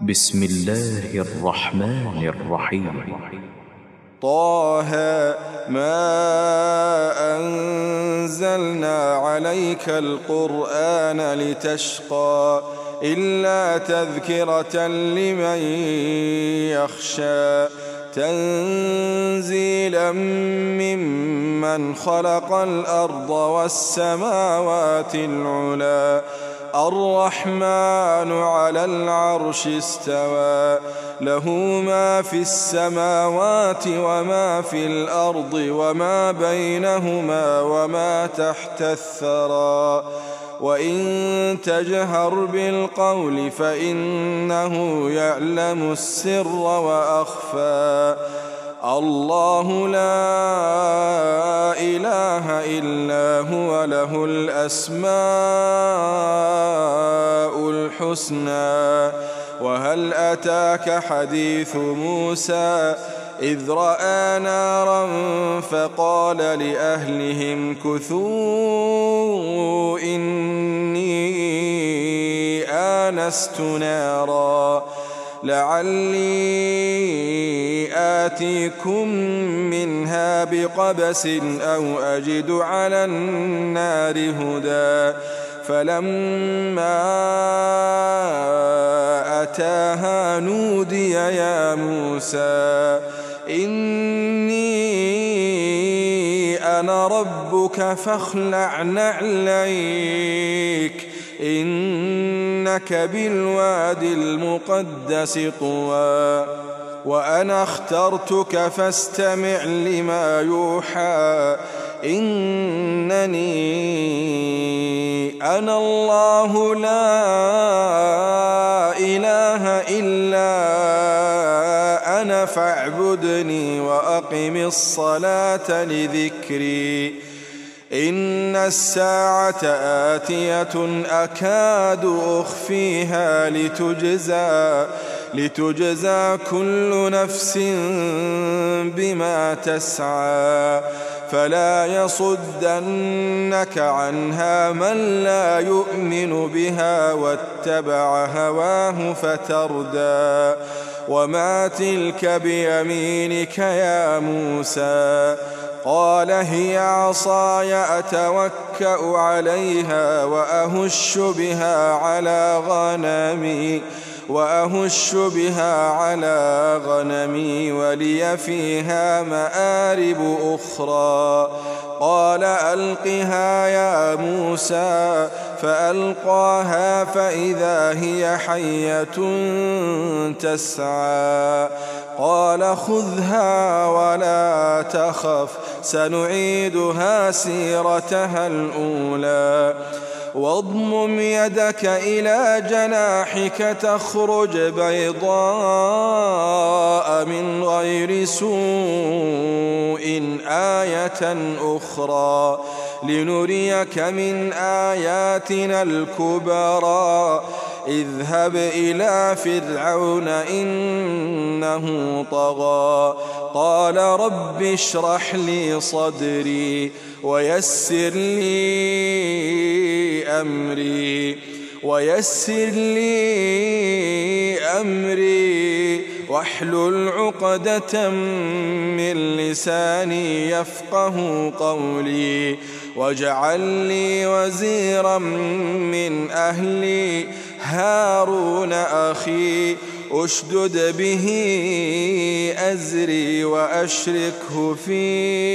بسم الله الرحمن الرحيم. طه ما أنزلنا عليك القرآن لتشقى إلا تذكرة لمن يخشى تنزيلا ممن خلق الأرض والسماوات العلى الرحمن على العرش استوى له ما في السماوات وما في الأرض وما بينهما وما تحت الثرى وإن تجهر بالقول فإنه يعلم السر وأخفى الله لا إله إلا هو له الأسماء الحسنى وهل أتاك حديث موسى إذ رأى نارا فقال لأهلهم كثوا إني آنست نارا لعلي آتيكم منها بقبس أو أجد على النار هدى فلما أتاها نودي يا موسى إني أنا ربك فاخلع نعليك إنك بالواد المقدس طوى وأنا اخترتك فاستمع لما يوحى إنني أنا الله لا إله إلا أنا فاعبدني وأقم الصلاة لذكري إن الساعة آتية أكاد أخفيها لتجزى كل نفس بما تسعى فلا يصدنك عنها من لا يؤمن بها واتبع هواه فتردى وما تلك بيمينك يا موسى قال هي عصاي أتوكأ عليها وأهش بها على غنمي ولي فيها مآرب أخرى قال ألقها يا موسى فألقاها فإذا هي حية تسعى قال خذها ولا تخف سنعيدها سيرتها الأولى واضمم يدك إلى جناحك تخرج بيضاء من غير سوء آية أخرى لنريك من آياتنا الكبرى اذهب إلى فرعون إنه طغى قال رب اشرح لي صدري ويسر لي أمري واحلل عقدة من لساني يفقه قولي واجعل لي وزيرا من أهلي هارون أخي أشدد به أزري وأشركه في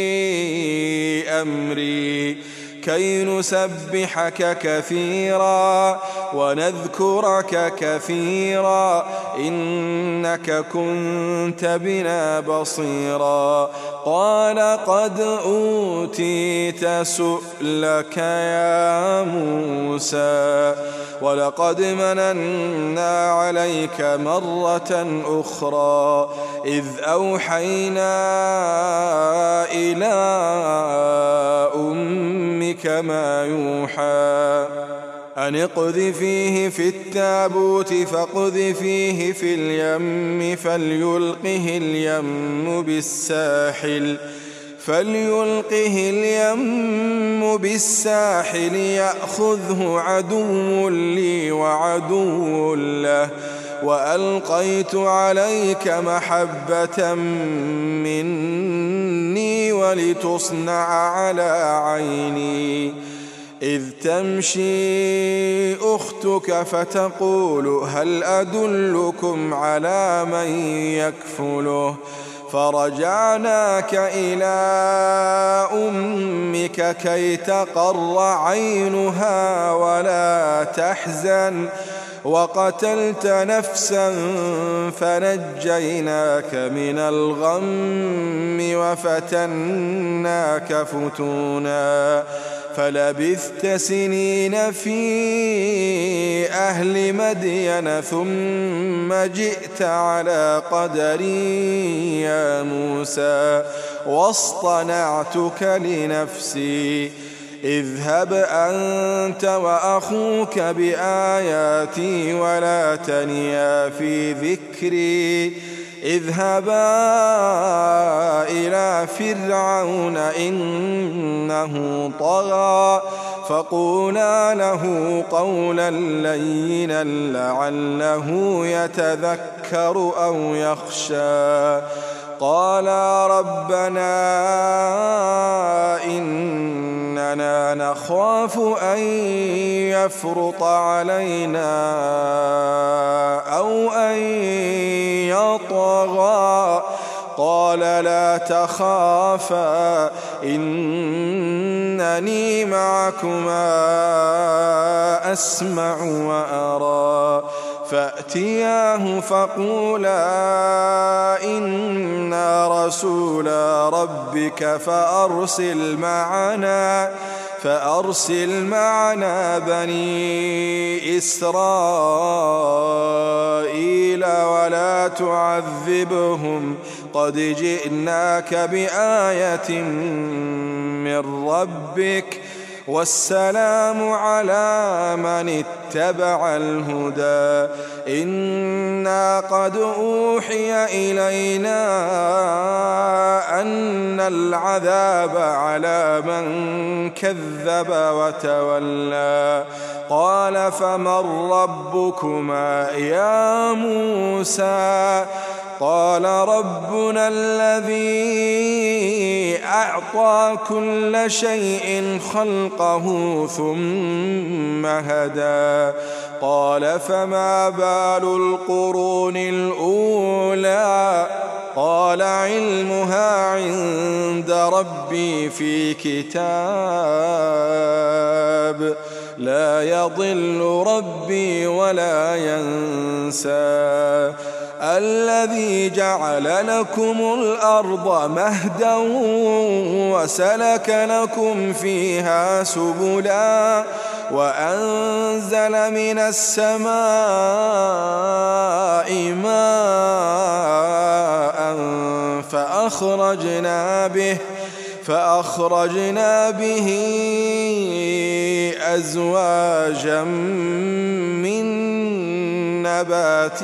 أمري كي نسبحك كثيرا ونذكرك كثيرا إنك كنت بنا بصيرا قال قد أوتيت سؤلك يا موسى ولقد مننا عليك مرة أخرى إذ أوحينا إلى أمك ما يوحى أن اقذفيه في التابوت فاقذفيه في اليم فليلقه اليم بالساحل يأخذه عدو لي وعدو له وألقيت عليك محبة مني ولتصنع على عيني إذ تمشي أختك فتقول هل أدلكم على من يكفله فرجعناك إلى أمك كي تقر عينها ولا تحزن وقتلت نفسا فنجيناك من الغم وفتناك فتونا فلبثت سنين في أهل مدين ثم جئت على قدري يا موسى واصطنعتك لنفسي اذهب أنت وأخوك بآياتي ولا تنيا في ذكري اذهبا إلى فرعون إنه طغى فقولا له قولا لينا لعله يتذكر أو يخشى قالا ربنا إننا نخاف أن يفرط علينا أو أن يطغى قال لا تخافا إنني معكما أسمع وأرى فأتياه فقولا إنا رسولا ربك فأرسل معنا بني إسرائيل ولا تعذبهم قد جئناك بآية من ربك والسلام على من اتبع الهدى إنا قد أوحي إلينا أن العذاب على من كذب وتولى قال فمن ربكما يا موسى قال ربنا الذي أعطى كل شيء خلقه ثم هدى قال فما بال القرون الأولى قال علمها عند ربي في كتاب لا يضل ربي ولا ينسى الذي جعل لكم الأرض مهدا وسلك لكم فيها سبلا وأنزل من السماء ماء فأخرجنا به أزواجا من نبات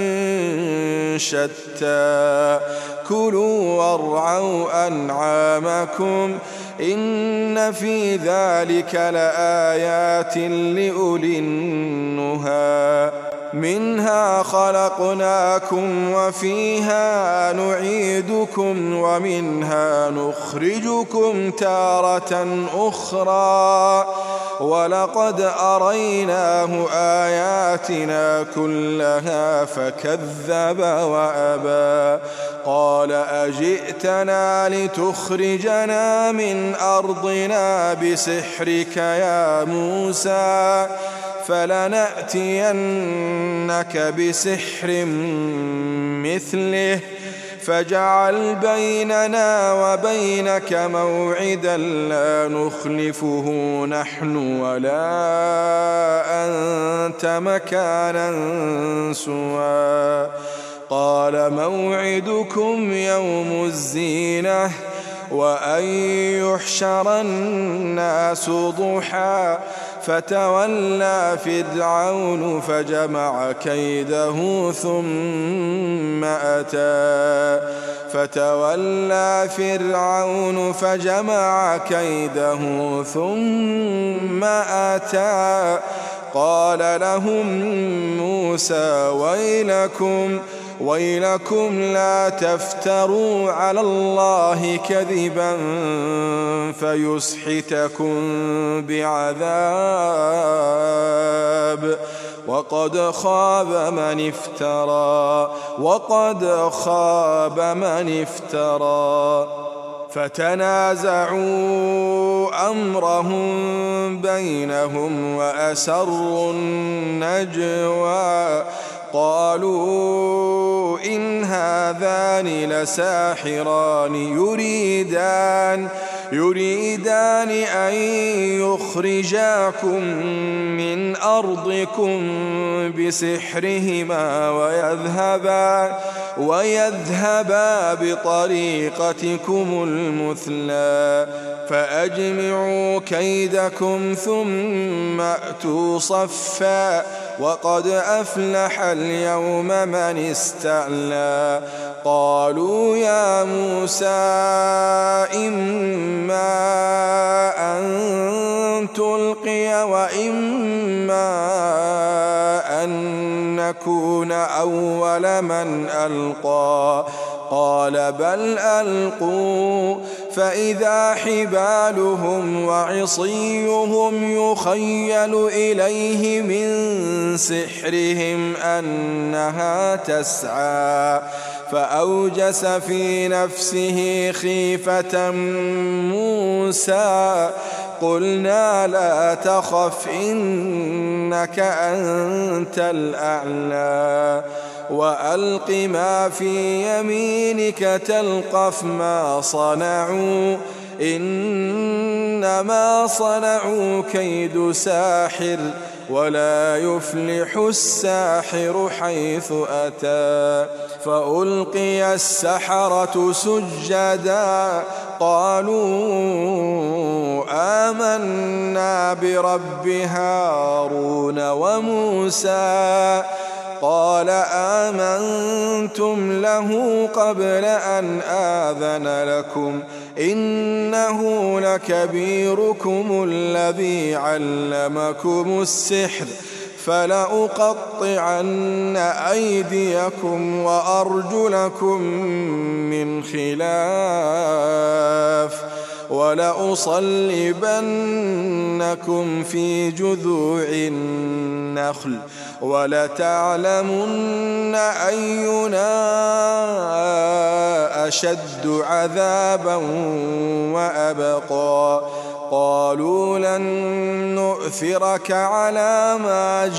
شتى كلوا وارعوا أنعامكم إن في ذلك لآيات لأولي النهى منها خلقناكم وفيها نعيدكم ومنها نخرجكم تارة أخرى ولقد أريناه آياتنا كلها فكذب وأبى قال أجئتنا لتخرجنا من أرضنا بسحرك يا موسى فلنأتينك بسحر مثله فاجعل بيننا وبينك موعدا لا نخلفه نحن ولا أنت مكانا سوى قال موعدكم يوم الزينة وأن يحشر الناس ضحى فتولى فرعون فجمع كيده ثم أتى قال لهم موسى ويلكم لا تفتروا على الله كذبا فيسحتكم بعذاب وقد خاب من افترى فتنازعوا أمرهم بينهم وأسروا النجوى قالوا إن هذان لساحران يريدان أن يخرجاكم من أرضكم بسحرهما ويذهبا بطريقتكم المثلى فأجمعوا كيدكم ثم أتوا صفا وقد أفلح اليوم من استعلى قالوا يا موسى إما أن تلقي وإما أن نكون أول من ألقى قال بل ألقوا فإذا حبالهم وعصيهم يخيل إليه من سحرهم أنها تسعى فأوجس في نفسه خيفة موسى قلنا لا تخف إنك أنت الأعلى وألق ما في يمينك تلقف ما صنعوا إنما صنعوا كيد ساحر ولا يفلح الساحر حيث أتى فألقي السحرة سجدا قالوا آمنا برب هارون وموسى قال آمنتم له قبل أن آذن لكم إنه لكبيركم الذي علمكم السحر فلأقطعن أيديكم وأرجلكم من خلاف ولأصلبنكم في جذوع النخل ولتعلمن أينا أشد عذابا وأبقى قالوا لن نؤثرك على ما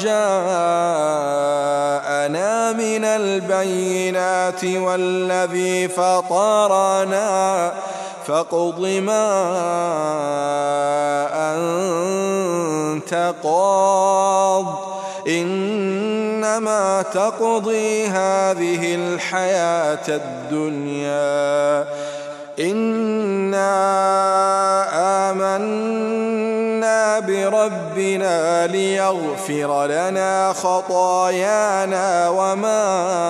جاءنا من البينات والذي فطرنا فاقض ما أنت قاض إنما تقضي هذه الحياة الدنيا إنا آمنا بربنا ليغفر لنا خطايانا وما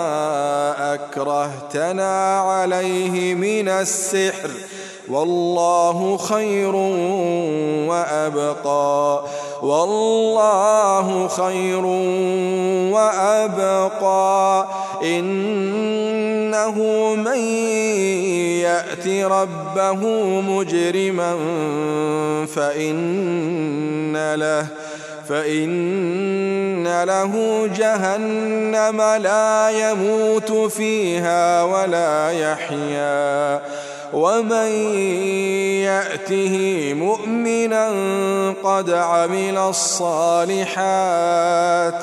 أكرهتنا عليه من السحر والله خير وأبقى إنه من يأت ربه مجرما فإن له جهنم لا يموت فيها ولا يحيا ومن يأته مؤمنا قد عمل الصالحات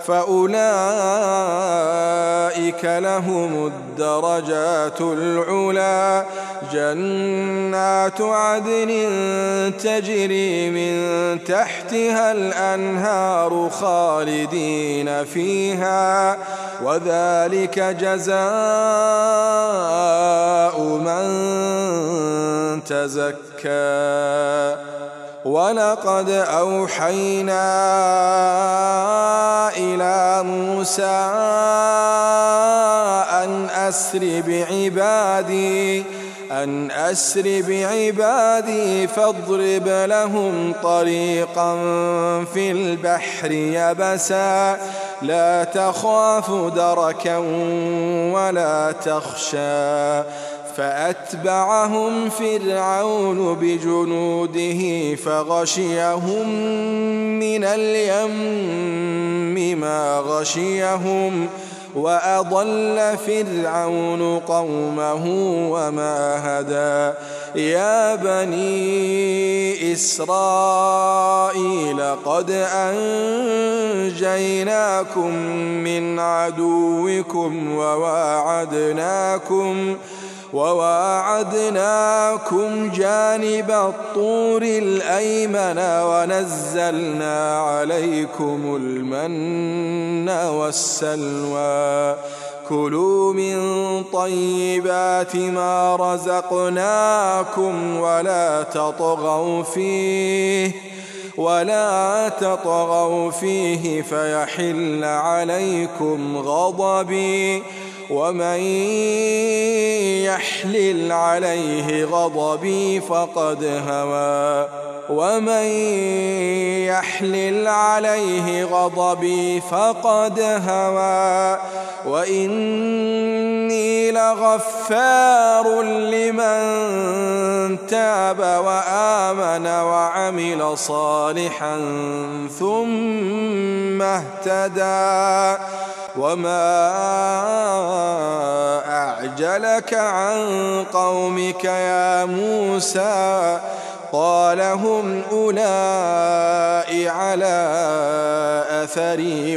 فأولئك لهم الدرجات العلى جنات عدن تجري من تحتها الأنهار خالدين فيها وذلك جزاء من تزكى ولقد أوحينا إلى موسى أن أسر بعبادي أن أسر بعبادي فاضرب لهم طريقا في البحر يبسا لا تخاف دركا ولا تخشى فأتبعهم فرعون بجنوده فغشيهم من اليم ما غشيهم وأضل فرعون قومه وما هدى يا بني إسرائيل قد أنجيناكم من عدوكم وواعدناكم جانب الطور الأيمن ونزلنا عليكم المن والسلوى كلوا من طيبات ما رزقناكم ولا تطغوا فيه فيحل عليكم غضبي ومن يحلل عليه غضبي فقد هوى وإني لغفار لمن تاب وآمن وعمل صالحا ثم اهتدى وما أعجلك عن قومك يا موسى قال هم أولئك على أثري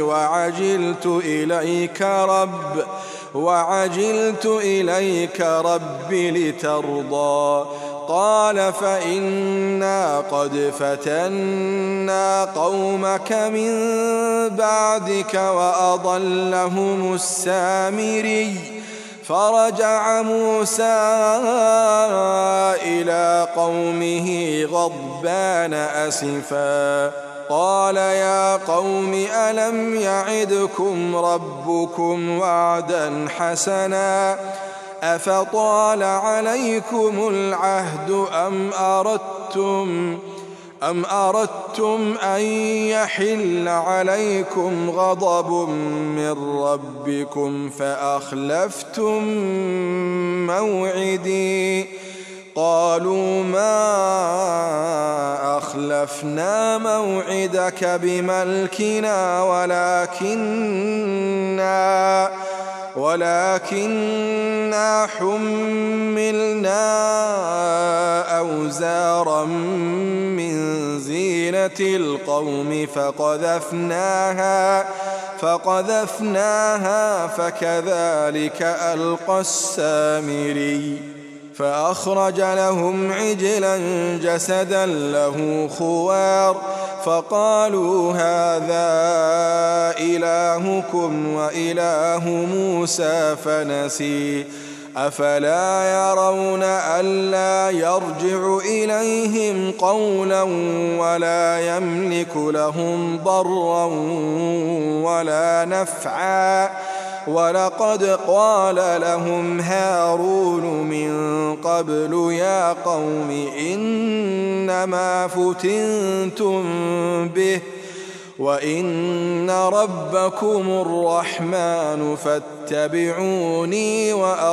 وعجلت إليك رب لترضى قال فإنا قد فتنا قومك من بعدك وأضلهم السامري فرجع موسى إلى قومه غضبان أسفا قال يا قوم ألم يعدكم ربكم وعدا حسنا أفطال عليكم العهد أم أردتم أن يحل عليكم غضب من ربكم فأخلفتم موعدي قالوا ما أخلفنا موعدك بملكنا ولكننا حملنا أوزارا من زينة القوم فقذفناها فكذلك ألقى السامري فأخرج لهم عجلا جسدا له خوار فقالوا هذا إلهكم وإله موسى فنسي أفلا يرون ألا يرجع إليهم قولا ولا يملك لهم ضرا ولا نفعا ولقد قال لهم هارون من قبل يا قوم إنما فتنتم به وإن ربكم الرحمن فاتبعوني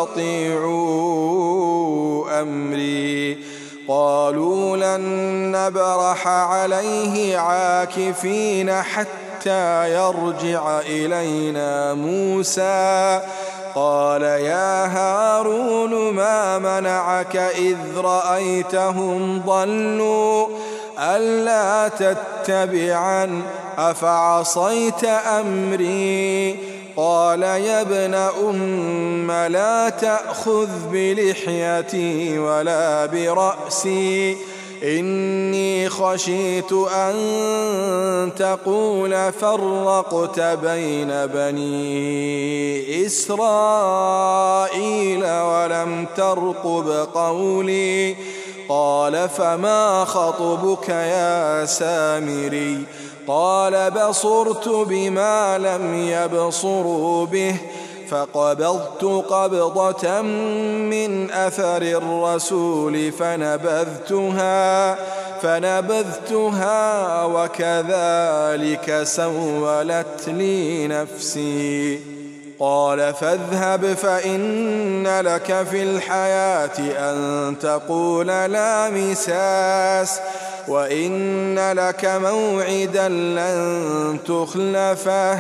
وأطيعوا أمري قالوا لن نبرح عليه عاكفين حتى يرجع إلينا موسى قال يا هارون ما منعك إذ رأيتهم ضلوا ألا تتبعن أفعصيت أمري قال يا ابن أم لا تأخذ بلحيتي ولا برأسي إني خشيت أن تقول فرقت بين بني إسرائيل ولم ترقب قولي قال فما خطبك يا سامري قال بصرت بما لم يبصروا به فقبضت قبضة من أثر الرسول فنبذتها وكذلك سولت لي نفسي. قال فاذهب فإن لك في الحياة أن تقول لا مساس وإن لك موعدا لن تخلفه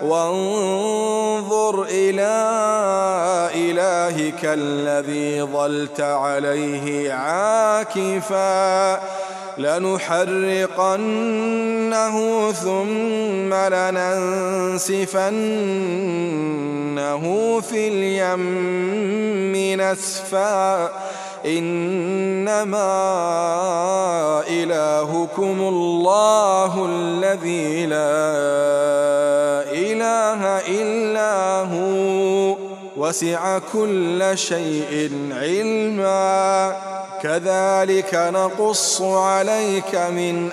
وانظر إلى إلهك الذي ظلت عليه عاكفا لنحرقنه ثم لننسفنه في اليم نسفا إنما إلهكم الله الذي لا إله إلا هو وسع كل شيء علما كذلك نقص عليك من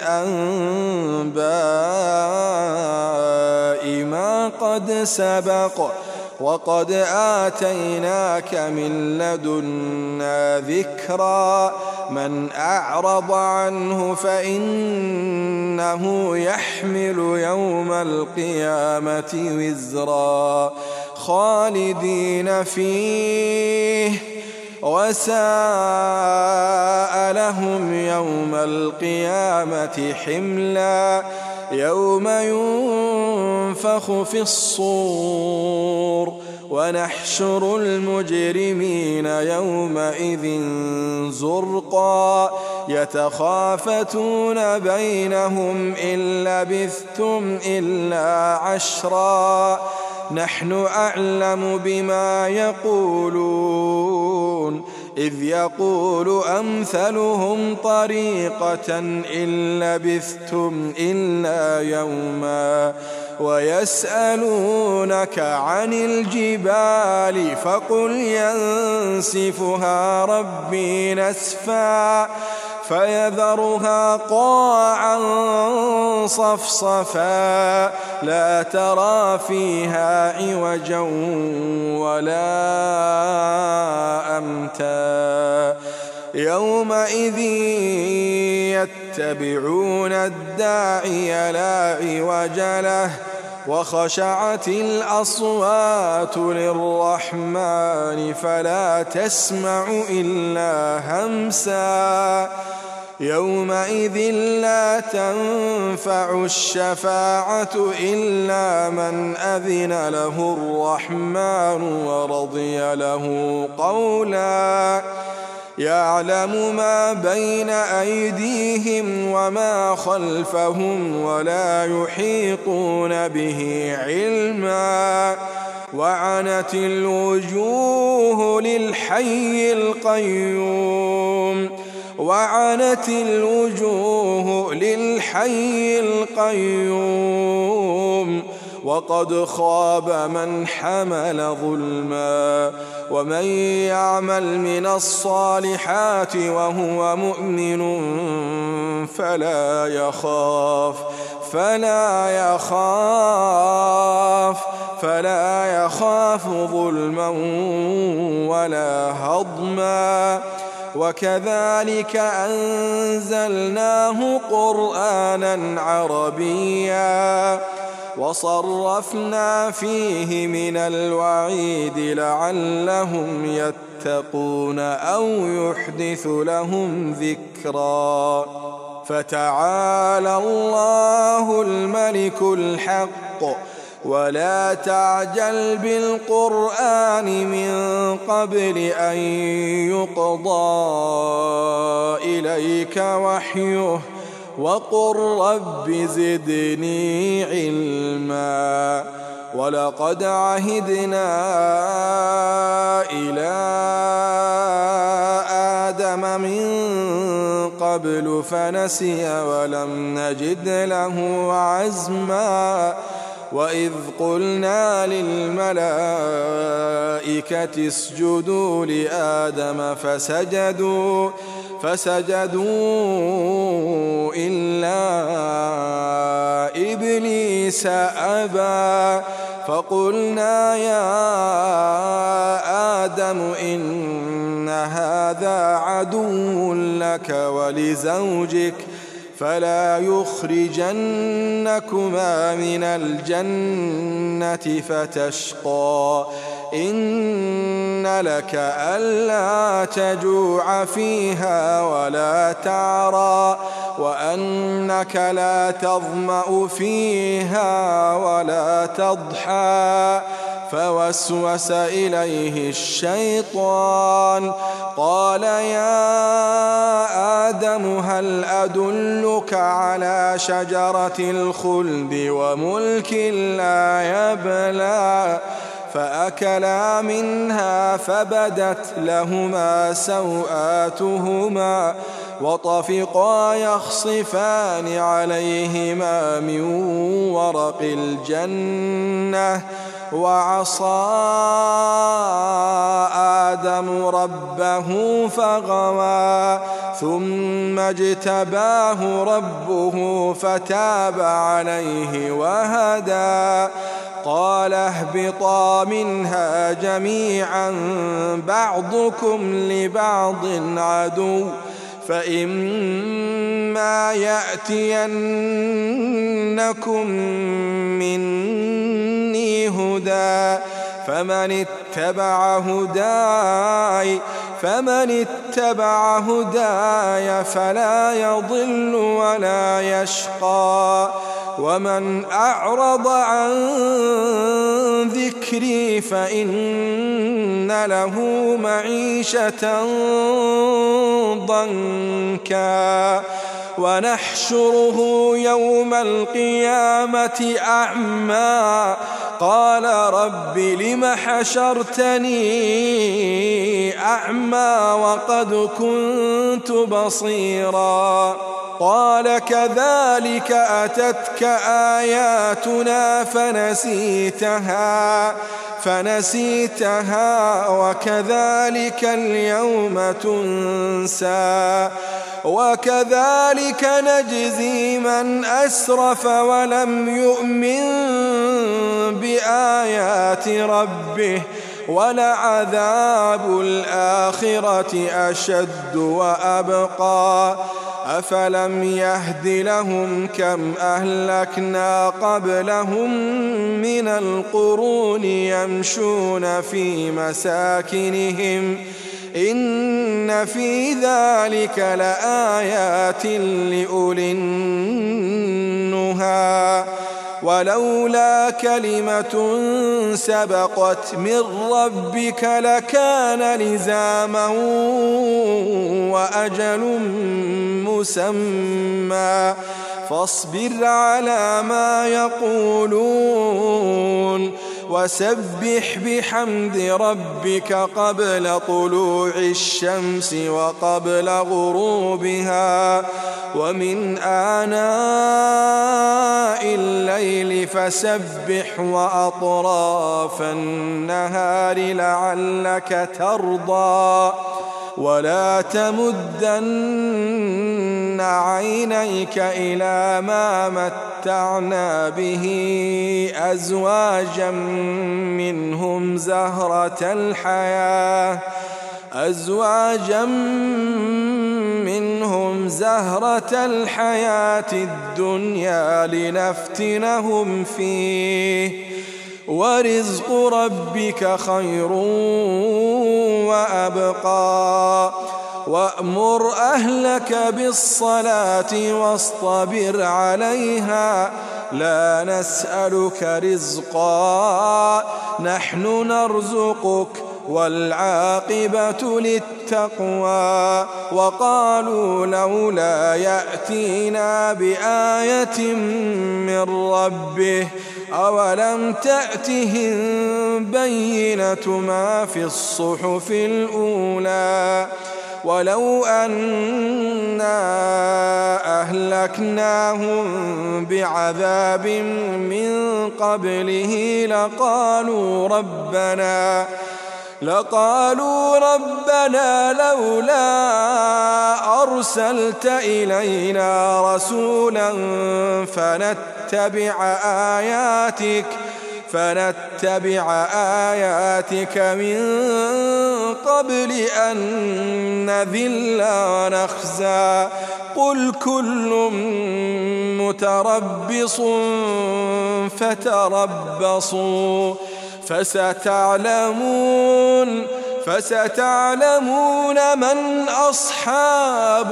أنباء ما قد سبق وقد آتيناك من لدنا ذكرا من أعرض عنه فإنه يحمل يوم القيامة وزرا خالدين فيه وساء لهم يوم القيامة حملا يوم ينفخ في الصور ونحشر المجرمين يومئذ زرقا يتخافتون بينهم إن لبثتم إلا عشرا نحن أعلم بما يقولون إذ يقول أمثلهم طريقة إن لبثتم إلا يوما ويسألونك عن الجبال فقل ينسفها ربي نسفا فيذرها قاعا صفصفا لا ترى فيها عوجا ولا أمتا يومئذ يتبعون الداعي لا عوج له وخشعت الأصوات للرحمن فلا تسمع إلا همسا يومئذ لا تنفع الشفاعة إلا من أذن له الرحمن ورضي له قولا يعلم ما بين أيديهم وما خلفهم ولا يحيطون به علما وعنت الوجوه للحي القيوم وقد خاب من حمل ظلما ومن يعمل من الصالحات وهو مؤمن فلا يخاف ظلما ولا هضما وكذلك أنزلناه قرآنا عربيا وصرفنا فيه من الوعيد لعلهم يتقون أو يحدث لهم ذكرا فتعالى الله الملك الحق ولا تعجل بالقرآن من قبل أن يقضى إليك وحيه وقل رب زدني علما ولقد عهدنا إلى آدم من قبل فنسي ولم نجد له عزما وإذ قلنا للملائكة اسجدوا لآدم فسجدوا إلا إبليس أبى فقلنا يا آدم إن هذا عدو لك ولزوجك فلا يخرجنكما من الجنة فتشقى إن لك ألا تجوع فيها ولا تعرى وأنك لا تظمأ فيها ولا تضحى فوسوس إليه الشيطان قال يا آدم هل أدلك على شجرة الخلد وملك لا يبلى فأكلا منها فبدت لهما سوآتهما وطفقا يخصفان عليهما من ورق الجنة وعصى آدم ربه فغوى ثم اجتباه ربه فتاب عليه وهدى قال اهبطا منها جميعا بعضكم لبعض عدو فإما يأتينكم مني هدى فمن اتبع هداي فلا يضل ولا يشقى ومن أعرض عن ذكري فإن له معيشة ضنكا ونحشره يوم القيامة أعمى قال رب لم حشرتني أعمى وقد كنت بصيرا قال كذلك أتتك آياتنا فنسيتها وكذلك اليوم تنسى وكذلك نجزي من أسرف ولم يؤمن بآيات ربه ولعذاب الآخرة أشد وأبقى أفلم يهد لهم كم أهلكنا قبلهم من القرون يمشون في مساكنهم إن في ذلك لآيات لأولي النهى ولولا كلمة سبقت من ربك لكان لزاما وأجل مسمى فاصبر على ما يقولون وسبح بحمد ربك قبل طلوع الشمس وقبل غروبها ومن آناء الليل فسبح وأطراف النهار لعلك ترضى ولا تمدن عينيك إلى ما متعنا به أزواجا منهم زهرة الحياة الدنيا لنفتنهم فيه ورزق ربك خير وأبقى وأمر أهلك بالصلاة واصطبر عليها لا نسألك رزقا نحن نرزقك والعاقبة للتقوى وقالوا لولا يأتينا بآية من ربه أولم تأتهم بينة ما في الصحف الأولى ولو أنا أهلكناهم بعذاب من قبله لقالوا ربنا لولا أرسلت إلينا رسولا فنتبع آياتك فنتبع آياتك من قبل أن نذل ونخزى قل كل متربص فتربصوا فستعلمون من أصحاب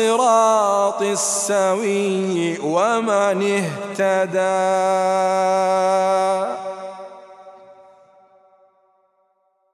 الصراط السوي ومن اهتدى.